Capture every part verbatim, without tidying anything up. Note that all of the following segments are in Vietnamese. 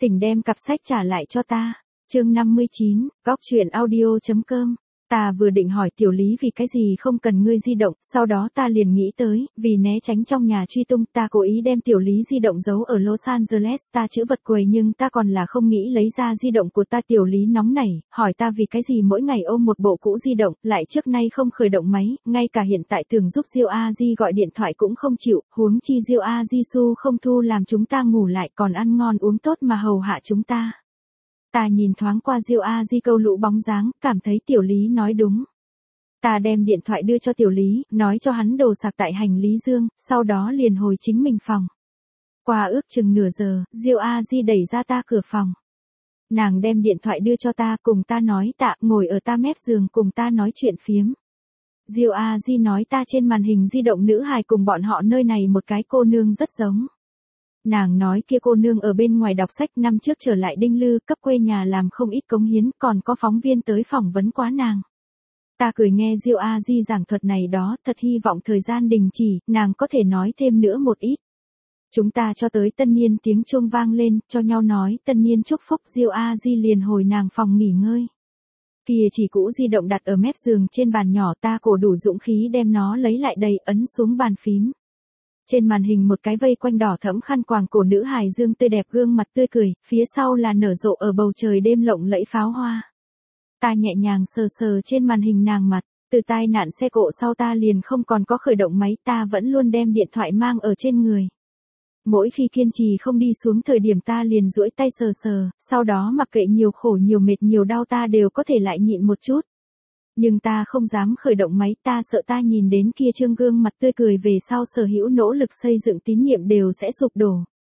Tỉnh đem cặp sách trả lại cho ta. Chương năm mươi chín, góc truyện audio.com. Ta vừa định hỏi Tiểu Lý vì cái gì không cần ngươi di động, sau đó ta liền nghĩ tới, vì né tránh trong nhà truy tung, ta cố ý đem Tiểu Lý di động giấu ở Los Angeles ta chữ vật quầy, nhưng ta còn là không nghĩ lấy ra di động của ta. Tiểu Lý nóng nảy, hỏi ta vì cái gì mỗi ngày ôm một bộ cũ di động, lại trước nay không khởi động máy, ngay cả hiện tại tưởng giúp Diêu A Di gọi điện thoại cũng không chịu, huống chi Diêu A Di su không thu làm chúng ta ngủ lại, còn ăn ngon uống tốt mà hầu hạ chúng ta. Ta nhìn thoáng qua Diêu A Di câu lũ bóng dáng, cảm thấy Tiểu Lý nói đúng. Ta đem điện thoại đưa cho Tiểu Lý, nói cho hắn đồ sạc tại hành lý dương, sau đó liền hồi chính mình phòng. Qua ước chừng nửa giờ, Diêu A Di đẩy ra ta cửa phòng. Nàng đem điện thoại đưa cho ta, cùng ta nói tạ, ngồi ở ta mép giường cùng ta nói chuyện phiếm. Diêu A Di nói ta trên màn hình di động nữ hài cùng bọn họ nơi này một cái cô nương rất giống. Nàng nói kia cô nương ở bên ngoài đọc sách, năm trước trở lại Đinh Lư, cấp quê nhà làm không ít cống hiến, còn có phóng viên tới phỏng vấn quá nàng. Ta cười nghe Diêu A Di giảng thuật này đó, thật hy vọng thời gian đình chỉ, nàng có thể nói thêm nữa một ít. Chúng ta cho tới tân niên tiếng chuông vang lên, cho nhau nói tân niên chúc phúc. Diêu A Di liền hồi nàng phòng nghỉ ngơi. Kia chỉ cũ di động đặt ở mép giường trên bàn nhỏ, ta cổ đủ dũng khí đem nó lấy lại đây, ấn xuống bàn phím. Trên màn hình một cái vây quanh đỏ thẫm khăn quàng cổ nữ hài dương tươi đẹp, gương mặt tươi cười, phía sau là nở rộ ở bầu trời đêm lộng lẫy pháo hoa. Ta nhẹ nhàng sờ sờ trên màn hình nàng mặt, từ tai nạn xe cộ sau ta liền không còn có khởi động máy, ta vẫn luôn đem điện thoại mang ở trên người. Mỗi khi kiên trì không đi xuống thời điểm ta liền duỗi tay sờ sờ, sau đó mặc kệ nhiều khổ nhiều mệt nhiều đau ta đều có thể lại nhịn một chút. Nhưng ta không dám khởi động máy, ta sợ ta nhìn đến kia trương gương mặt tươi cười về sau sở hữu nỗ lực xây dựng tín nhiệm đều sẽ sụp đổ.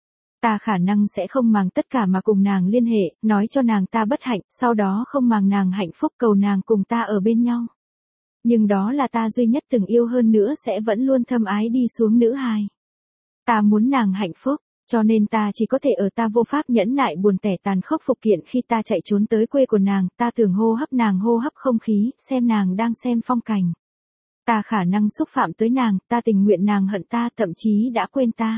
Ta khả năng sẽ không màng tất cả mà cùng nàng liên hệ, nói cho nàng ta bất hạnh, sau đó không màng nàng hạnh phúc, cầu nàng cùng ta ở bên nhau. Nhưng đó là ta duy nhất từng yêu, hơn nữa sẽ vẫn luôn thâm ái đi xuống nữ hài. Ta muốn nàng hạnh phúc, cho nên ta chỉ có thể ở ta vô pháp nhẫn nại buồn tẻ tàn khốc phục kiện khi ta chạy trốn tới quê của nàng, ta thường hô hấp nàng hô hấp không khí, xem nàng đang xem phong cảnh. Ta khả năng xúc phạm tới nàng, ta tình nguyện nàng hận ta, thậm chí đã quên ta.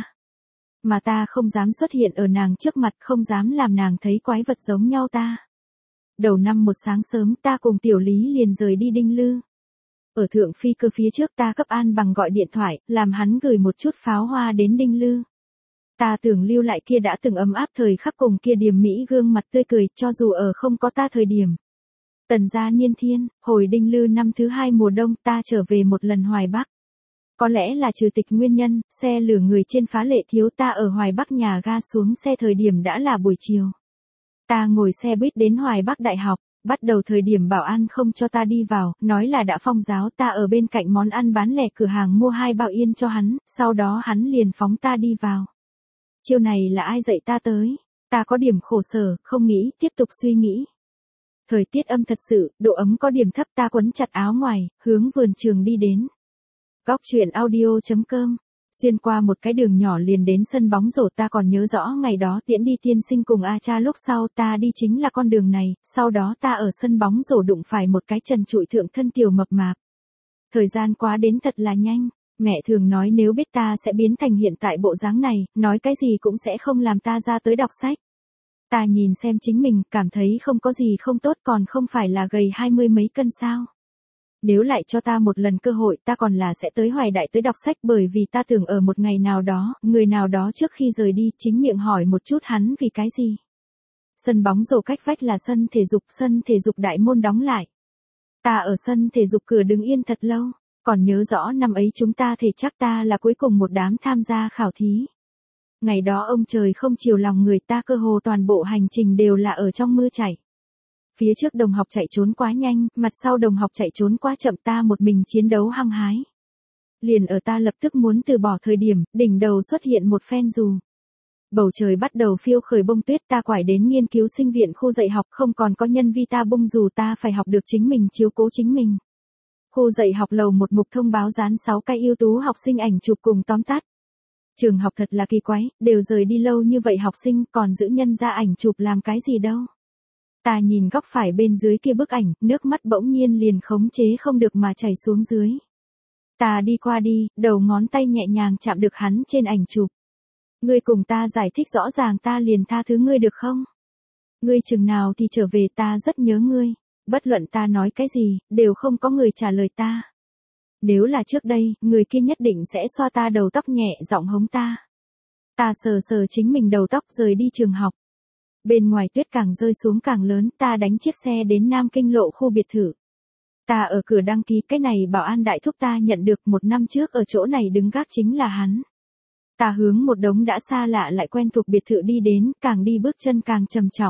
Mà ta không dám xuất hiện ở nàng trước mặt, không dám làm nàng thấy quái vật giống nhau ta. Đầu năm một sáng sớm ta cùng Tiểu Lý liền rời đi Đinh Lư. Ở thượng phi cơ phía trước ta cấp An Bằng gọi điện thoại, làm hắn gửi một chút pháo hoa đến Đinh Lư. Ta tưởng lưu lại kia đã từng ấm áp thời khắc cùng kia điềm mỹ gương mặt tươi cười, cho dù ở không có ta thời điểm. Tần gia niên thiên, hồi Đinh Lư năm thứ hai mùa đông ta trở về một lần Hoài Bắc. Có lẽ là trừ tịch nguyên nhân, xe lửa người trên phá lệ thiếu, ta ở Hoài Bắc nhà ga xuống xe thời điểm đã là buổi chiều. Ta ngồi xe buýt đến Hoài Bắc Đại học, bắt đầu thời điểm bảo an không cho ta đi vào, nói là đã phong giáo, ta ở bên cạnh món ăn bán lẻ cửa hàng mua hai bao yên cho hắn, sau đó hắn liền phóng ta đi vào. Chiêu này là ai dạy ta tới? Ta có điểm khổ sở, không nghĩ, tiếp tục suy nghĩ. Thời tiết âm thật sự, độ ấm có điểm thấp, ta quấn chặt áo ngoài, hướng vườn trường đi đến. Góc truyện audio.com. Xuyên qua một cái đường nhỏ liền đến sân bóng rổ, ta còn nhớ rõ ngày đó tiễn đi tiên sinh cùng A Cha, lúc sau ta đi chính là con đường này, sau đó ta ở sân bóng rổ đụng phải một cái trần trụi thượng thân tiểu mập mạp. Thời gian quá đến thật là nhanh, mẹ thường nói nếu biết ta sẽ biến thành hiện tại bộ dáng này, nói cái gì cũng sẽ không làm ta ra tới đọc sách. Ta nhìn xem chính mình, cảm thấy không có gì không tốt, còn không phải là gầy hai mươi mấy cân sao. Nếu lại cho ta một lần cơ hội, ta còn là sẽ tới Hoài Đại tới đọc sách, bởi vì ta tưởng ở một ngày nào đó, người nào đó trước khi rời đi, chính miệng hỏi một chút hắn vì cái gì. Sân bóng rổ cách vách là sân thể dục, sân thể dục đại môn đóng lại. Ta ở sân thể dục cửa đứng yên thật lâu, còn nhớ rõ năm ấy chúng ta thể chắc ta là cuối cùng một đám tham gia khảo thí. Ngày đó ông trời không chiều lòng người ta, cơ hồ toàn bộ hành trình đều là ở trong mưa chảy. Phía trước đồng học chạy trốn quá nhanh, mặt sau đồng học chạy trốn quá chậm, ta một mình chiến đấu hăng hái. Liền ở ta lập tức muốn từ bỏ thời điểm, đỉnh đầu xuất hiện một phen dù. Bầu trời bắt đầu phiêu khởi bông tuyết, ta quải đến nghiên cứu sinh viện khu dạy học, không còn có nhân vi ta bông dù, ta phải học được chính mình chiếu cố chính mình. Khu dạy học lầu một mục thông báo dán sáu cái ưu tú học sinh ảnh chụp cùng tóm tắt. Trường học thật là kỳ quái, đều rời đi lâu như vậy học sinh còn giữ nhân ra ảnh chụp làm cái gì đâu. Ta nhìn góc phải bên dưới kia bức ảnh, nước mắt bỗng nhiên liền khống chế không được mà chảy xuống dưới. Ta đi qua đi, đầu ngón tay nhẹ nhàng chạm được hắn trên ảnh chụp. Ngươi cùng ta giải thích rõ ràng ta liền tha thứ ngươi được không? Ngươi chừng nào thì trở về ta rất nhớ ngươi. Bất luận ta nói cái gì, đều không có người trả lời ta. Nếu là trước đây, người kia nhất định sẽ xoa ta đầu tóc nhẹ giọng hống ta. Ta sờ sờ chính mình đầu tóc rời đi trường học. Bên ngoài tuyết càng rơi xuống càng lớn, ta đánh chiếc xe đến Nam Kinh lộ khu biệt thự. Ta ở cửa đăng ký, cái này bảo an đại thúc ta nhận được một năm trước ở chỗ này đứng gác chính là hắn. Ta hướng một đống đã xa lạ lại quen thuộc biệt thự đi đến, càng đi bước chân càng trầm trọng.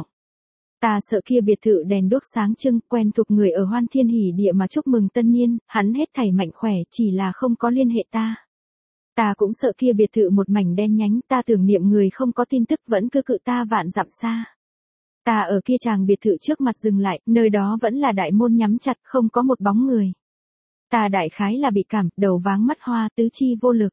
Ta sợ kia biệt thự đèn đuốc sáng trưng, quen thuộc người ở hoan thiên hỉ địa mà chúc mừng tân niên, hắn hết thảy mạnh khỏe chỉ là không có liên hệ ta. Ta cũng sợ kia biệt thự một mảnh đen nhánh, ta tưởng niệm người không có tin tức vẫn cứ cự ta vạn dặm xa. Ta ở kia chàng biệt thự trước mặt dừng lại, nơi đó vẫn là đại môn nhắm chặt, không có một bóng người. Ta đại khái là bị cảm, đầu váng mắt hoa, tứ chi vô lực.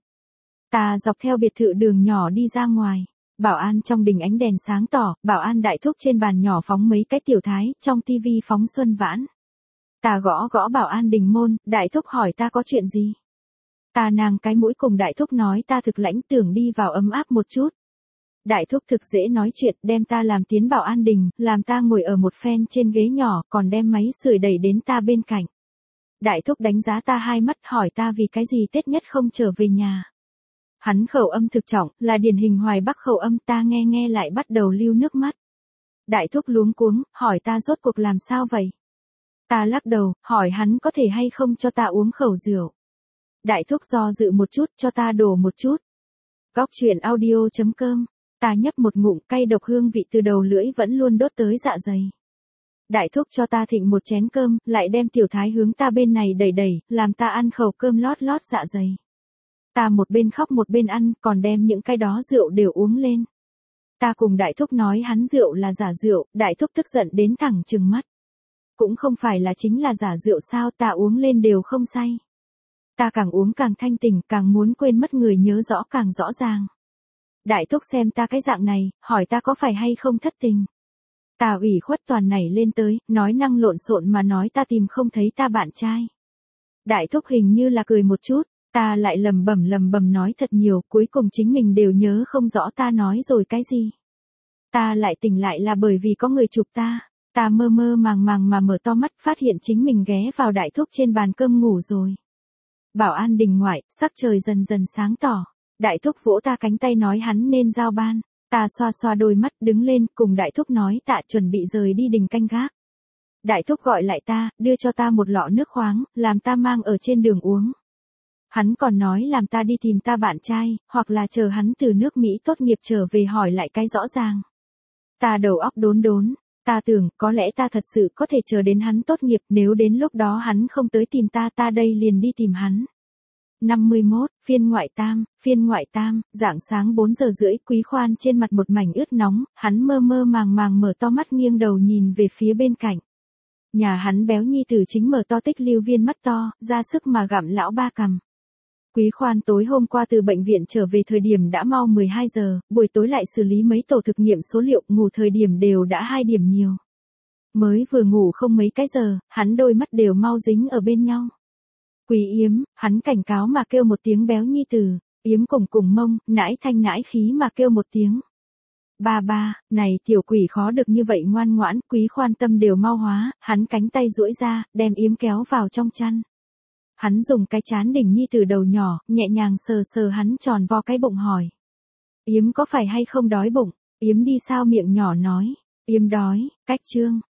Ta dọc theo biệt thự đường nhỏ đi ra ngoài. Bảo an trong đình ánh đèn sáng tỏ, bảo an đại thúc trên bàn nhỏ phóng mấy cái tiểu thái, trong tivi phóng Xuân Vãn. Ta gõ gõ bảo an đình môn, đại thúc hỏi ta có chuyện gì. Ta nang cái mũi cùng đại thúc nói ta thực lãnh tưởng đi vào ấm áp một chút. Đại thúc thực dễ nói chuyện, đem ta làm tiến bảo an đình, làm ta ngồi ở một phen trên ghế nhỏ, còn đem máy sưởi đẩy đến ta bên cạnh. Đại thúc đánh giá ta hai mắt hỏi ta vì cái gì Tết nhất không trở về nhà. Hắn khẩu âm thực trọng, là điển hình Hoài Bắc khẩu âm, ta nghe nghe lại bắt đầu lưu nước mắt. Đại thúc luống cuống, hỏi ta rốt cuộc làm sao vậy? Ta lắc đầu, hỏi hắn có thể hay không cho ta uống khẩu rượu. Đại thúc do dự một chút, cho ta đổ một chút. Góc truyện audio chấm com, ta nhấp một ngụm cay độc hương vị từ đầu lưỡi vẫn luôn đốt tới dạ dày. Đại thúc cho ta thịnh một chén cơm, lại đem tiểu thái hướng ta bên này đẩy đẩy, làm ta ăn khẩu cơm lót lót dạ dày. Ta một bên khóc một bên ăn, còn đem những cái đó rượu đều uống lên. Ta cùng đại thúc nói hắn rượu là giả rượu, đại thúc tức giận đến thẳng trừng mắt. Cũng không phải là chính là giả rượu sao, ta uống lên đều không say. Ta càng uống càng thanh tỉnh, càng muốn quên mất người nhớ rõ càng rõ ràng. Đại thúc xem ta cái dạng này, hỏi ta có phải hay không thất tình. Ta ủy khuất toàn nảy lên tới, nói năng lộn xộn mà nói ta tìm không thấy ta bạn trai. Đại thúc hình như là cười một chút. Ta lại lầm bầm lầm bầm nói thật nhiều, cuối cùng chính mình đều nhớ không rõ ta nói rồi cái gì. Ta lại tỉnh lại là bởi vì có người chụp ta. Ta mơ mơ màng màng mà mở to mắt, phát hiện chính mình ghé vào đại thúc trên bàn cơm ngủ rồi. Bảo an đình ngoại, sắc trời dần dần sáng tỏ. Đại thúc vỗ ta cánh tay nói hắn nên giao ban. Ta xoa xoa đôi mắt đứng lên cùng đại thúc nói tạ chuẩn bị rời đi đình canh gác. Đại thúc gọi lại ta, đưa cho ta một lọ nước khoáng, làm ta mang ở trên đường uống. Hắn còn nói làm ta đi tìm ta bạn trai, hoặc là chờ hắn từ nước Mỹ tốt nghiệp trở về hỏi lại cái rõ ràng. Ta đầu óc đốn đốn, ta tưởng có lẽ ta thật sự có thể chờ đến hắn tốt nghiệp, nếu đến lúc đó hắn không tới tìm ta ta đây liền đi tìm hắn. năm mươi mốt, phiên ngoại tam, phiên ngoại tam, rạng sáng bốn giờ rưỡi, Quý Khoan trên mặt một mảnh ướt nóng, hắn mơ mơ màng màng mở to mắt nghiêng đầu nhìn về phía bên cạnh. Nhà hắn béo nhi tử chính mở to tích lưu viên mắt to, ra sức mà gặm lão ba cằm. Quý Khoan tối hôm qua từ bệnh viện trở về thời điểm đã mau mười hai giờ, buổi tối lại xử lý mấy tổ thực nghiệm số liệu, ngủ thời điểm đều đã hai điểm nhiều. Mới vừa ngủ không mấy cái giờ, hắn đôi mắt đều mau dính ở bên nhau. Quý Yếm, hắn cảnh cáo mà kêu một tiếng béo nhi tử, Yếm cùng cùng mông, nãi thanh nãi khí mà kêu một tiếng. Ba ba, này tiểu quỷ khó được như vậy ngoan ngoãn, Quý Khoan tâm đều mau hóa, hắn cánh tay duỗi ra, đem Yếm kéo vào trong chăn. Hắn dùng cái chán đỉnh nhi từ đầu nhỏ, nhẹ nhàng sờ sờ hắn tròn vo cái bụng hỏi. Yếm có phải hay không đói bụng? Yếm đi sao miệng nhỏ nói. Yếm đói, cách chương.